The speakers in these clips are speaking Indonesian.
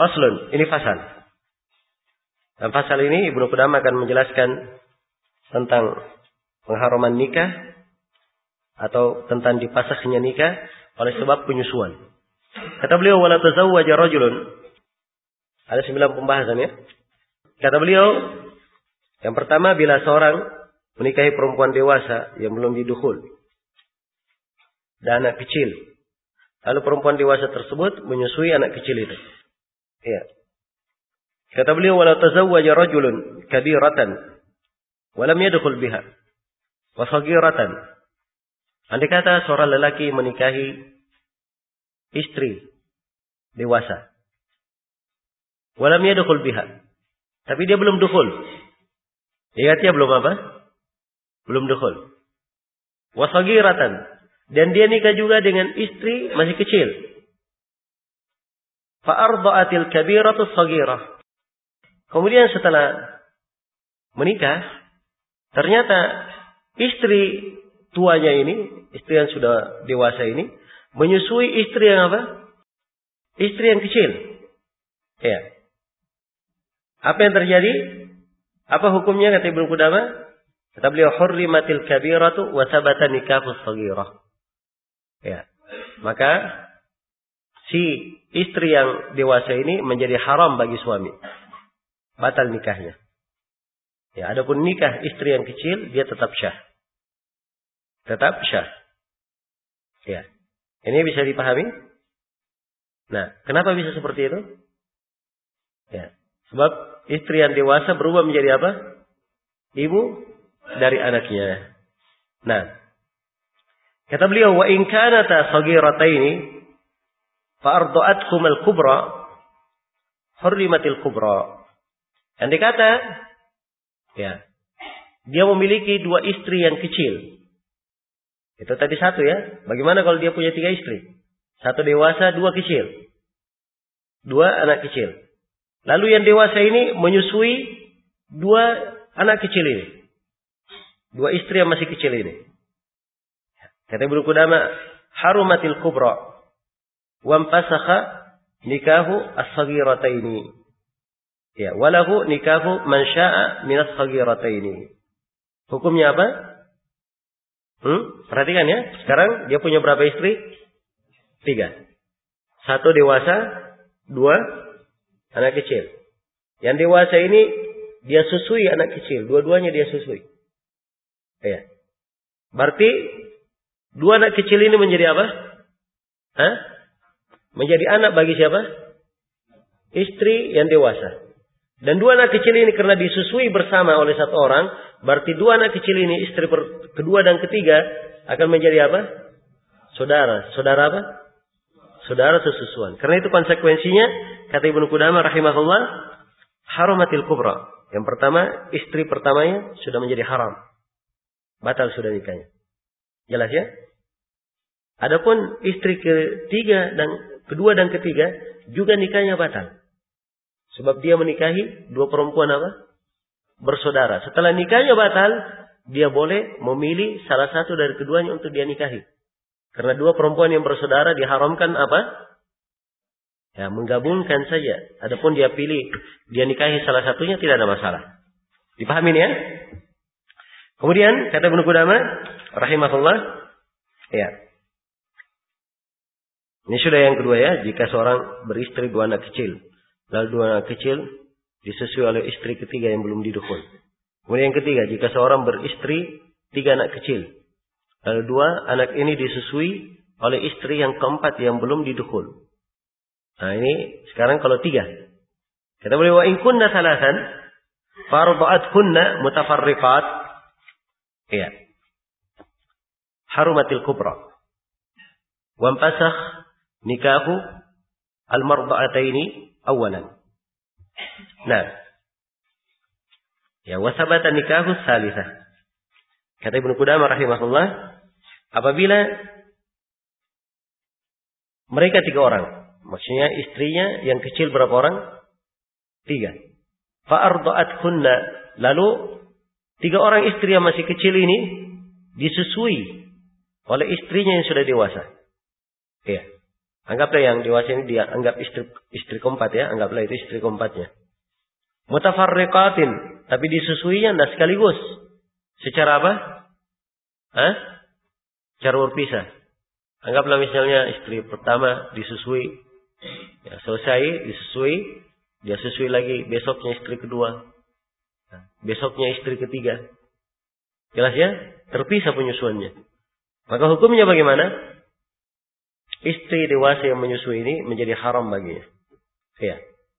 Faslun, ini fasal. Dan fasal ini Ibnu Qudamah akan menjelaskan tentang pengharaman nikah atau tentang dipasahnya nikah oleh sebab penyusuan. Kata beliau, wala tazawwaja rajulun. Ada 9 pembahasan ya. Kata beliau, yang pertama, bila seorang menikahi perempuan dewasa yang belum didukhul dan anak kecil, lalu perempuan dewasa tersebut menyusui anak kecil itu. Ya. Kata beliau, wala tazawwaja rajulun kabiratan wa lam yadkhul biha wa saghiratan. Andai kata seorang lelaki menikahi istri dewasa, wa lam yadkhul biha, tapi dia belum dukhul. Ingatnya belum apa? Belum dukhul. Wa saghiratan, dan dia nikah juga dengan istri masih kecil. Fa arda'atil kabiratu saghirah. Kemudian setelah menikah, ternyata istri tuanya ini, istri yang sudah dewasa ini, menyusui istri yang apa? Istri yang kecil. Ya. Apa yang terjadi? Apa hukumnya kata Ibnu Qudamah? Kata beliau, hurrimatil kabiratu wa thabata nikahus saghirah. Ya. Maka si istri yang dewasa ini menjadi haram bagi suami. Batal nikahnya. Ya, adapun nikah istri yang kecil, dia tetap syah. Tetap syah. Ya. Ini bisa dipahami? Nah, kenapa bisa seperti itu? Ya. Sebab istri yang dewasa berubah menjadi apa? Ibu dari anaknya. Nah, kata beliau, wa in kanata saghirataini fa arda'atkum al-kubra hurrimatil kubra. Andai kata ya, dia memiliki 2 istri yang kecil. Itu tadi 1 ya. Bagaimana kalau dia punya 3 istri? 1 dewasa, 2 kecil. 2 anak kecil. Lalu yang dewasa ini menyusui 2 anak kecil ini. 2 istri yang masih kecil ini. Kata Ibnu Qudamah, harumatil kubra wa fasakha nikahu as-saghirataini. Ya, walahu nikahu man syaa min as-saghirataini. Hukumnya apa? Perhatikan ya. Sekarang dia punya berapa istri? 3. 1 dewasa, 2 anak kecil. Yang dewasa ini dia susui anak kecil. Dua-duanya dia susui. Ya. Berarti 2 anak kecil ini menjadi apa? Menjadi anak bagi siapa? Istri yang dewasa. Dan 2 anak kecil ini karena disusui bersama oleh 1 orang, berarti 2 anak kecil ini, istri kedua dan ketiga, akan menjadi apa? Saudara. Saudara apa? Saudara sesusuan. Karena itu konsekuensinya, kata Ibnu Qudamah rahimahullah, harumatil kubra. Yang pertama, istri pertamanya sudah menjadi haram. Batal sudah nikahnya. Jelas ya? Adapun istri kedua dan ketiga juga nikahnya batal. Sebab dia menikahi 2 perempuan apa? Bersaudara. Setelah nikahnya batal, dia boleh memilih salah satu dari keduanya untuk dia nikahi. Karena 2 perempuan yang bersaudara diharamkan apa? Ya, menggabungkan saja. Adapun dia pilih, dia nikahi salah satunya, tidak ada masalah. Dipahami ya? Kemudian kata Ibnu Qudamah rahimahullah, ya. Ini sudah yang kedua ya, jika seorang beristri 2 anak kecil, lalu 2 anak kecil disusui oleh istri ketiga yang belum didukhul. Kemudian yang ketiga, jika seorang beristri 3 anak kecil, lalu 2 anak ini disusui oleh istri yang keempat yang belum didukhul. Nah ini sekarang kalau 3. Kata beliau, wa in kunna thalathan farba'atkunna mutafarriqat. Iya. Harumatil kubra. Wa fasakh nikahu al-marda'ataini awalan. Nah. Ya, wa sabata nikahu tsalitsah. Kata Ibnu Qudamah rahimahullah, apabila mereka 3 orang, maksudnya istrinya yang kecil berapa orang? 3. Fa'arda'atkunna, lalu 3 orang istri yang masih kecil ini disusui oleh istrinya yang sudah dewasa. Ya. Anggaplah yang dewasa ini dia anggap istri keempat ya, anggaplah itu istri keempatnya. Mutafarriqatin, tapi disusuinya tidak sekaligus. Secara apa? Cara berpisah. Anggaplah misalnya istri pertama disusui, ya, selesai disusui, dia susui lagi, besoknya istri kedua, besoknya istri ketiga. Jelas ya? Terpisah penyusuannya. Maka hukumnya bagaimana? Istri dewasa yang menyusui ini menjadi haram baginya. Ya.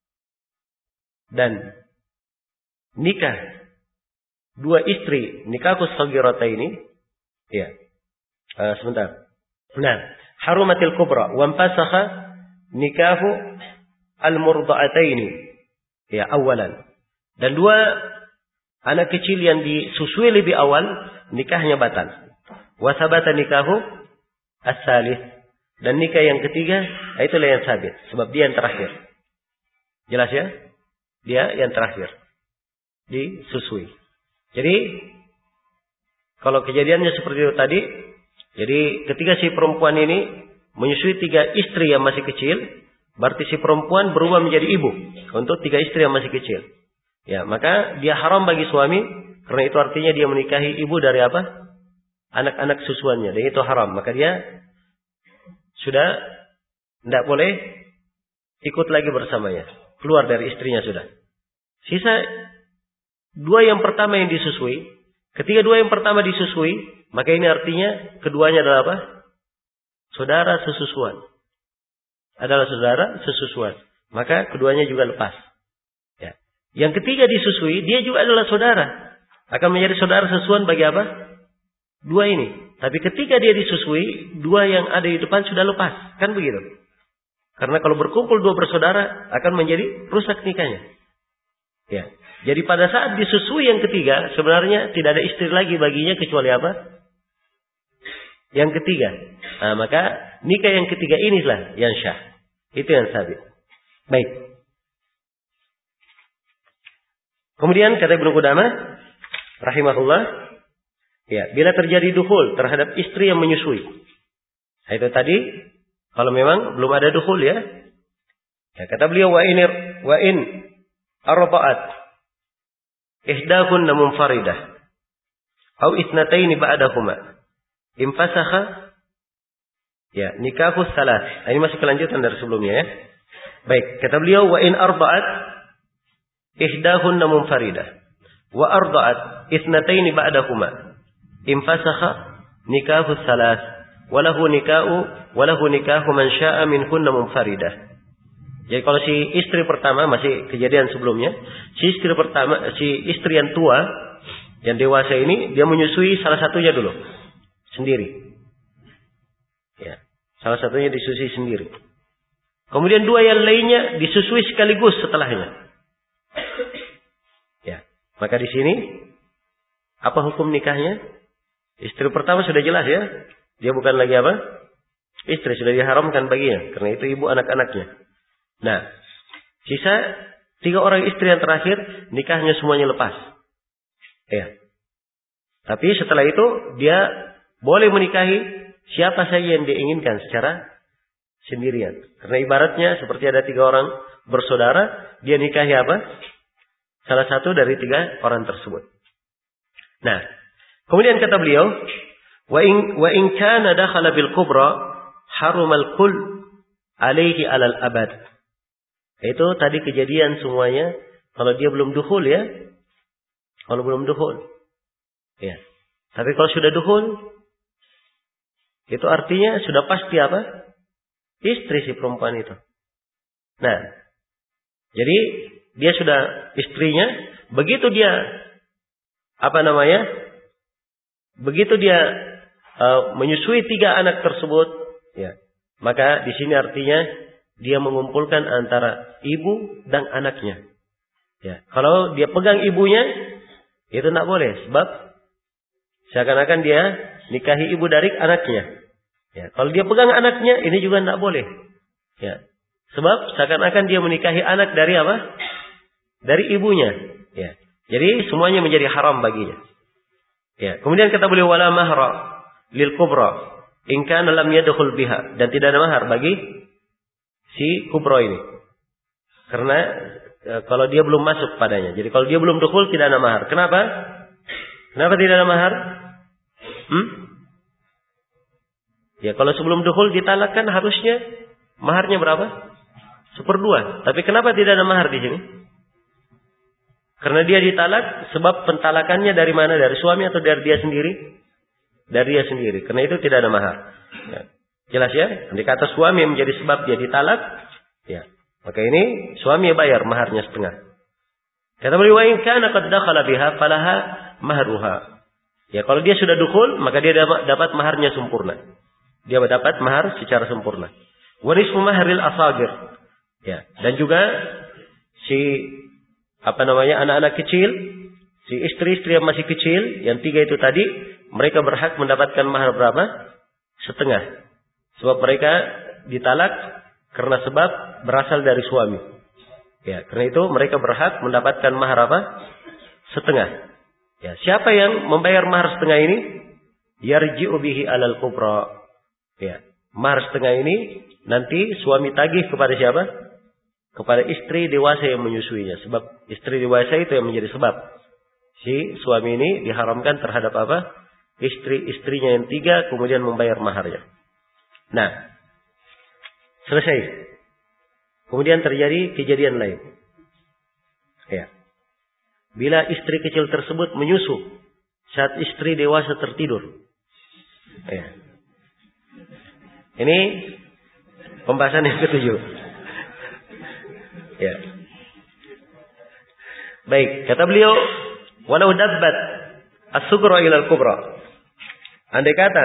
Dan nikah dua istri, nikahus saghirata ini, ya. Sebentar. Nah, harumatil kubra wa fasakha nikahu al-murda'ataini. Ya, awalan. Dan dua anak kecil yang disusui lebih awal, nikahnya batal. Wa sabata nikahu as-salih. Dan nikah yang ketiga, itulah yang sabit. Sebab dia yang terakhir. Jelas ya? Dia yang terakhir. Disusui. Jadi, kalau kejadiannya seperti itu tadi, jadi ketika si perempuan ini menyusui 3 istri yang masih kecil, berarti si perempuan berubah menjadi ibu untuk 3 istri yang masih kecil. Ya, maka dia haram bagi suami, karena itu artinya dia menikahi ibu dari apa? Anak-anak susuannya. Dan itu haram. Maka dia sudah tidak boleh ikut lagi bersamanya. Keluar dari istrinya sudah. Sisa 2 yang pertama yang disusui. Ketika 2 yang pertama disusui, maka ini artinya keduanya adalah apa? Saudara sesusuan. Adalah saudara sesusuan. Maka keduanya juga lepas. Ya. Yang ketiga disusui, dia juga adalah saudara. Akan menjadi saudara sesusuan bagi apa? 2 ini. Tapi ketika dia disusui, 2 yang ada di depan sudah lepas. Kan begitu. Karena kalau berkumpul 2 bersaudara, akan menjadi rusak nikahnya. Ya. Jadi pada saat disusui yang ketiga, sebenarnya tidak ada istri lagi baginya kecuali apa? Yang ketiga. Nah, maka nikah yang ketiga inilah yang syah. Itu yang sabit. Baik. Kemudian kata Ibnu Qudamah rahimahullah, ya, bila terjadi dukhul terhadap istri yang menyusui. Nah, itu tadi kalau memang belum ada dukhul ya. Ya, kata beliau wa in arba'at ihdahunna munfaridah au ithnataini ba'dahuma infasakha ya nikahus salas. Nah, ini masih kelanjutan dari sebelumnya ya. Baik, kata beliau wa in arba'at ihdahunna munfaridah wa arba'at ithnataini ba'dahuma infasakha nikahus salas walahu nikahu man syaa minkunna munfaridah. Jadi kalau si istri pertama, masih kejadian sebelumnya, si istri yang tua, yang dewasa ini, dia menyusui salah satunya dulu. Sendiri. Ya, salah satunya disusui sendiri. Kemudian 2 yang lainnya disusui sekaligus setelahnya. Ya, maka di sini, apa hukum nikahnya? Istri pertama sudah jelas ya. Dia bukan lagi apa? Istri, sudah diharamkan baginya. Karena itu ibu anak-anaknya. Nah, sisa 3 orang istri yang terakhir, nikahnya semuanya lepas. Ya. Tapi setelah itu, dia boleh menikahi siapa saja yang dia inginkan secara sendirian. Karena ibaratnya seperti ada 3 orang bersaudara, dia nikahi apa? Salah satu dari 3 orang tersebut. Nah, kemudian kata beliau, wa in kana dakhala bil kubra harumal kull alaihi alal abad. Itu tadi kejadian semuanya kalau dia belum dukhul ya. Kalau belum dukhul. Ya. Tapi kalau sudah dukhul, itu artinya sudah pasti apa? Istri si perempuan itu. Nah, jadi dia sudah istrinya, begitu dia begitu dia menyusui 3 anak tersebut, ya. Maka di sini artinya dia mengumpulkan antara ibu dan anaknya. Ya, kalau dia pegang ibunya, itu tidak boleh. Sebab seakan-akan dia nikahi ibu dari anaknya. Ya, kalau dia pegang anaknya, ini juga tidak boleh. Ya, sebab seakan-akan dia menikahi anak dari apa? Dari ibunya. Ya, jadi semuanya menjadi haram baginya. Ya, kemudian kata beliau wala mahra lil kubra in kana lam yadkhul biha, dan tidak ada mahar bagi si kubro ini. Karena kalau dia belum masuk padanya. Jadi kalau dia belum dukhul tidak ada mahar. Kenapa? Kenapa tidak ada mahar? Ya kalau sebelum dukhul ditalakkan harusnya maharnya berapa? 1/2. Tapi kenapa tidak ada mahar di sini? Karena dia ditalak, sebab pentalakannya dari mana? Dari suami atau dari dia sendiri? Dari dia sendiri. Karena itu tidak ada mahar. Ya. Jelas ya? Andai kata suami yang menjadi sebab dia ditalak, ya, maka ini suami bayar maharnya setengah. Kata beliau, wa in kana qad dakhala biha falaha mahruha. Ya, kalau dia sudah dukhul, maka dia dapat maharnya sempurna. Dia dapat mahar secara sempurna. Wa nisfu mahril asagir. Ya, dan juga anak-anak kecil, si istri-istri yang masih kecil, yang 3 itu tadi, mereka berhak mendapatkan mahar berapa? Setengah. Sebab mereka ditalak karena sebab berasal dari suami. Ya, karena itu mereka berhak mendapatkan mahar apa? Setengah. Ya, siapa yang membayar mahar setengah ini? Yarji'u bihi 'alal kubra. Ya, mahar setengah ini nanti suami tagih kepada siapa? Kepada istri dewasa yang menyusuinya. Sebab istri dewasa itu yang menjadi sebab si suami ini diharamkan terhadap apa? Istri-istrinya yang 3 kemudian membayar maharnya. Nah, selesai. Kemudian terjadi kejadian lain. Ya. Bila istri kecil tersebut menyusu saat istri dewasa tertidur. Ya. Ini pembahasan yang ke-7. Ya. Baik, kata beliau, walau dabbat as-sughra ila al-kubra. Andai kata,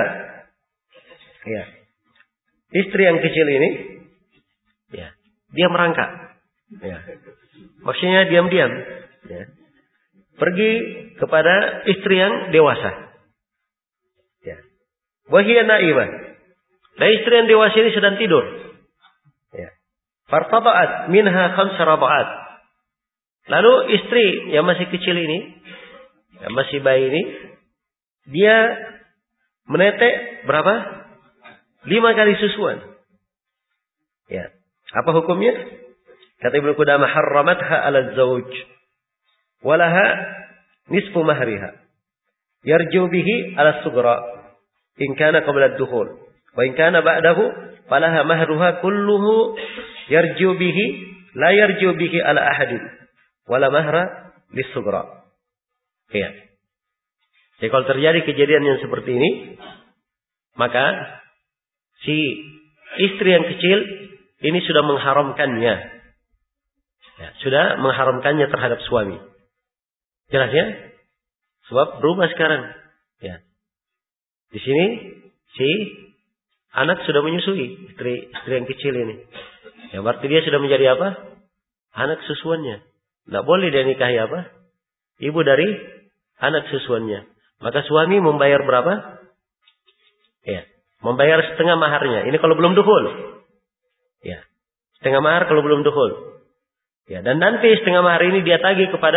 ya, istri yang kecil ini, ya, dia merangkak, ya, maksudnya diam-diam, ya, pergi kepada istri yang dewasa, ya, wahia naimah, dan istri yang dewasa ini sedang tidur, ya, fartaba'at minha 5 raba'at. Lalu istri yang masih kecil ini, yang masih bayi ini, dia menetek berapa? 5 kali susuan. Ya. Apa hukumnya? Kata Ibnu Qudamah, harramatha 'ala az-zawj walaha nisfu mahriha. Yarju bihi 'ala as-sughra in kana qabla ad-dukhul wa in kana ba'dahu falaha mahruha kulluhu yarju bihi la yarju bihi 'ala ahadin wala mahra lis-sughra. Ya. Jadi kalau terjadi kejadian yang seperti ini, maka si istri yang kecil ini sudah mengharamkannya. Ya, sudah mengharamkannya terhadap suami. Jelas ya? Sebab berubah sekarang. Ya. Di sini si anak sudah menyusui istri yang kecil ini. Ya, berarti dia sudah menjadi apa? Anak susuannya. Tidak boleh dia nikahi apa? Ibu dari anak susuannya. Maka suami membayar berapa? Ya, membayar setengah maharnya. Ini kalau belum dukhul. Ya, setengah mahar kalau belum dukhul. Ya, dan nanti setengah mahar ini dia tagih kepada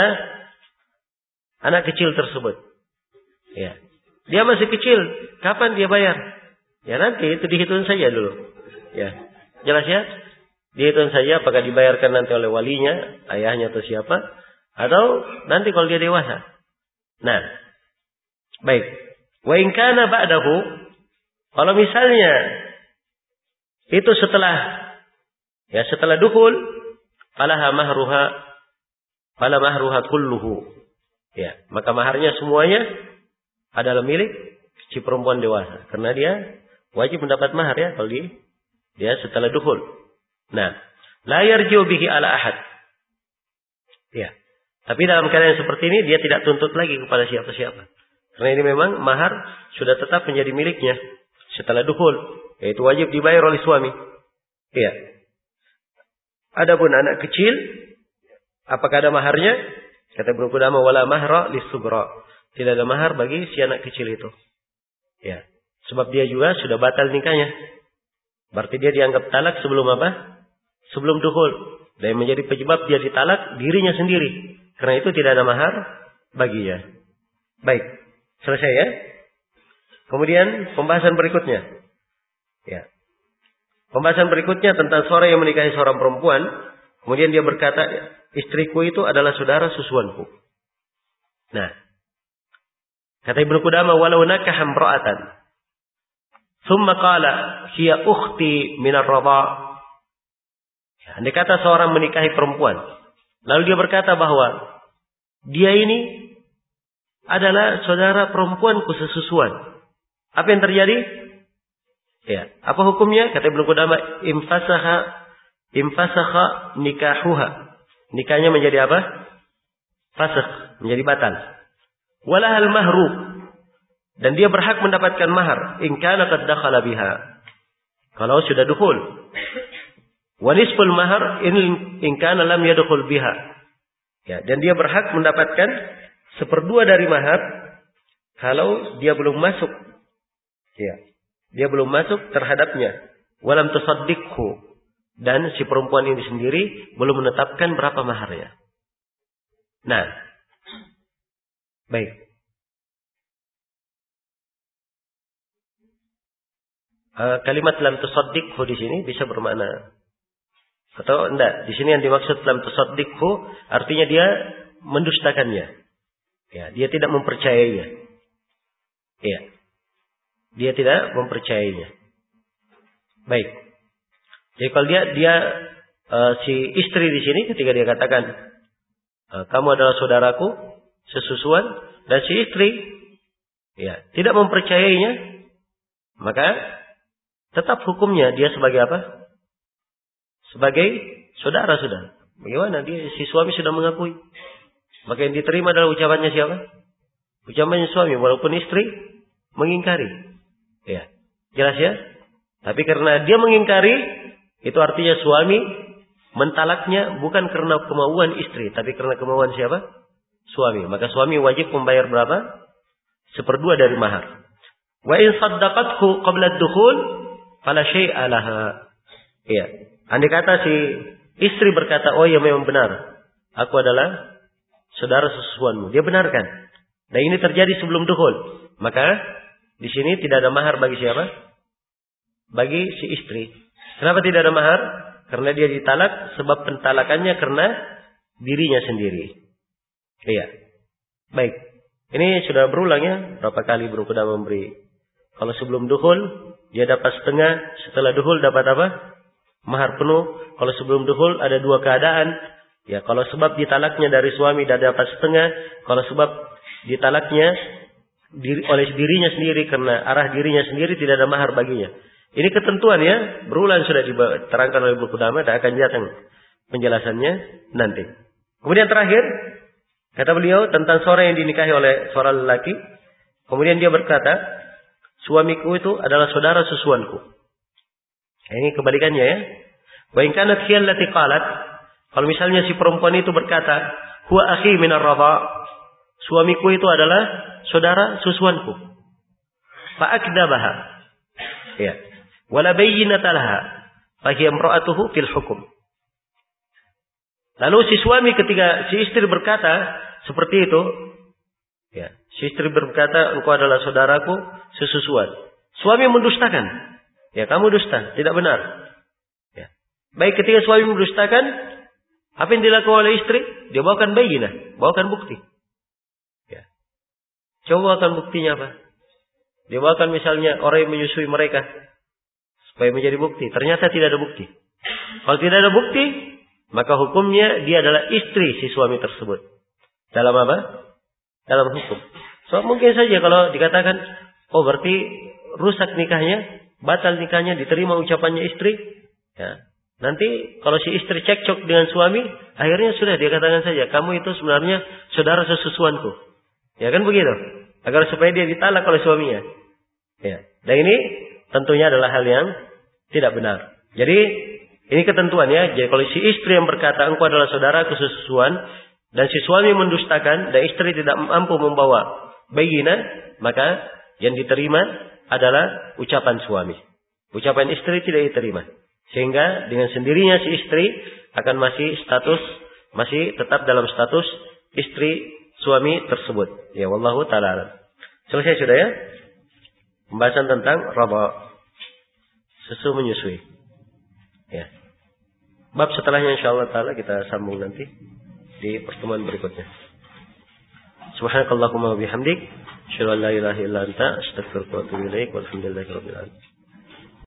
anak kecil tersebut. Ya, dia masih kecil. Kapan dia bayar? Ya nanti itu dihitung saja dulu. Ya, jelas ya? Dihitung saja apakah dibayarkan nanti oleh walinya, ayahnya atau siapa, atau nanti kalau dia dewasa. Nah, baik. Wa in kana ba'dahu, kalau misalnya itu setelah dukhul, fala mahruha kulluhu. Ya, maka maharnya semuanya adalah milik si perempuan dewasa, karena dia wajib mendapat mahar ya kalau dia setelah dukhul. Nah, la yarji'u bihi 'ala ahad. Ya. Tapi dalam keadaan seperti ini dia tidak tuntut lagi kepada siapa-siapa. Karena ini memang mahar sudah tetap menjadi miliknya setelah dukhul, yaitu wajib dibayar oleh suami. Iya. Adapun anak kecil, apakah ada maharnya? Kata Ibnu Qudamah, wala mahra lis-sughra. Tidak ada mahar bagi si anak kecil itu. Ya. Sebab dia juga sudah batal nikahnya. Berarti dia dianggap talak sebelum apa? Sebelum dukhul. Dan menjadi penyebab dia ditalak dirinya sendiri. Karena itu tidak ada mahar baginya. Baik. Selesai ya. Kemudian pembahasan berikutnya. Ya. Pembahasan berikutnya tentang seorang yang menikahi seorang perempuan, kemudian dia berkata, istriku itu adalah saudara susuanku. Nah, kata Ibnu Qudamah, walau nakaha imra'atan, thumma qala hiya ukhti min ar-radha'. Andai kata seorang menikahi perempuan, lalu dia berkata bahwa dia ini adalah saudara perempuanku sesusuan. Apa yang terjadi? Ya, apa hukumnya? Kata Ibnu Qudamah, infasakha nikahuha. Nikahnya menjadi apa? Fasakh, menjadi batal. Walahal mahru, dan dia berhak mendapatkan mahar in kana qad dakhala biha. Kalau sudah dukhul. Wa nisful mahar in kana lam yadkhul biha. Ya, dan dia berhak mendapatkan 1/2 dari mahar kalau dia belum masuk. Ya. Dia belum masuk terhadapnya. Walam tusaddiqhu, dan si perempuan ini sendiri belum menetapkan berapa maharnya. Nah, baik. Kalimat lam tusaddiqhu di sini bisa bermakna, atau enggak, di sini yang dimaksud lam tusaddiqhu artinya dia mendustakannya. Ya, dia tidak mempercayainya. Ya. Dia tidak mempercayainya. Baik. Jadi kalau dia si istri di sini ketika dia katakan kamu adalah saudaraku sesusuan, dan si istri ya tidak mempercayainya, maka tetap hukumnya dia sebagai apa? Sebagai saudara sudah. Bagaimana dia, si suami sudah mengakui. Maka yang diterima adalah ucapannya siapa? Ucapannya suami, walaupun istri mengingkari. Ya, jelas ya? Tapi karena dia mengingkari, itu artinya suami mentalaknya bukan karena kemauan istri, tapi karena kemauan siapa? Suami. Maka suami wajib membayar berapa? 1/2 dari mahar. Wa in saddaqathu qabla ad-dukhul fala syai'a laha. Iya. Andai kata si istri berkata, "Oh ya memang benar. Aku adalah saudara sesusuanmu." Dia benarkan. Dan ini terjadi sebelum dukhul. Maka di sini tidak ada mahar bagi siapa? Bagi si istri. Kenapa tidak ada mahar? Karena dia ditalak, sebab pentalakannya karena dirinya sendiri. Iya. Baik. Ini sudah berulang ya. Berapa kali Ibnu Qudamah memberi. Kalau sebelum dukhul, dia dapat setengah. Setelah dukhul dapat apa? Mahar penuh. Kalau sebelum dukhul ada 2 keadaan. Ya, kalau sebab ditalaknya dari suami dan dapat setengah. Kalau sebab ditalaknya oleh dirinya sendiri, karena arah dirinya sendiri, tidak ada mahar baginya. Ini ketentuan ya, berulang sudah diterangkan oleh Ibnu Qudamah, dan akan datang penjelasannya nanti. Kemudian terakhir, kata beliau tentang seorang yang dinikahi oleh seorang lelaki, kemudian dia berkata, suamiku itu adalah saudara susuanku. Ini kebalikannya ya. Wa in kanat hiya allati qalat, kalau misalnya si perempuan itu berkata, huwa akhi min ar-radha', suamiku itu adalah saudara susuanku. Fa'akdabaha. Ya. Wala bayyinata laha. Fa hiya imra'atuhu fil hukm. Lalu si suami ketika si istri berkata seperti itu, ya, si istri berkata, engkau adalah saudaraku sesusuan. Suami mendustakan. Ya, kamu dusta, tidak benar. Ya. Baik, ketika suami mendustakan, apa yang dilakukan oleh istri? Dia bawakan bayyinah, bawakan bukti. Coba akan buktinya apa? Dia bawakan misalnya orang yang menyusui mereka supaya menjadi bukti. Ternyata tidak ada bukti. Kalau tidak ada bukti, maka hukumnya dia adalah istri si suami tersebut. Dalam apa? Dalam hukum. So mungkin saja kalau dikatakan, oh berarti rusak nikahnya, batal nikahnya, diterima ucapannya istri. Ya. Nanti kalau si istri cekcok dengan suami, akhirnya sudah dia katakan saja, kamu itu sebenarnya saudara sesusuanku. Ya kan begitu? Agar supaya dia ditalak oleh suaminya. Ya. Dan ini tentunya adalah hal yang tidak benar. Jadi ini ketentuan ya. Jadi kalau si istri yang berkata engkau adalah saudara kesusuan, dan si suami mendustakan dan istri tidak mampu membawa bayyinah, maka yang diterima adalah ucapan suami. Ucapan istri tidak diterima. Sehingga dengan sendirinya si istri akan masih tetap dalam status istri suami tersebut. Ya, wallahu ta'ala. Selesai sudah ya? Pembahasan tentang radha, susu menyusui. Bab setelahnya insyaallah taala kita sambung nanti di pertemuan berikutnya. Subhanakallahumma wa bihamdik, asyhadu an la ilaha illa anta, astaghfiruka wa atubu ilaik. Walhamdulillahirabbil alamin.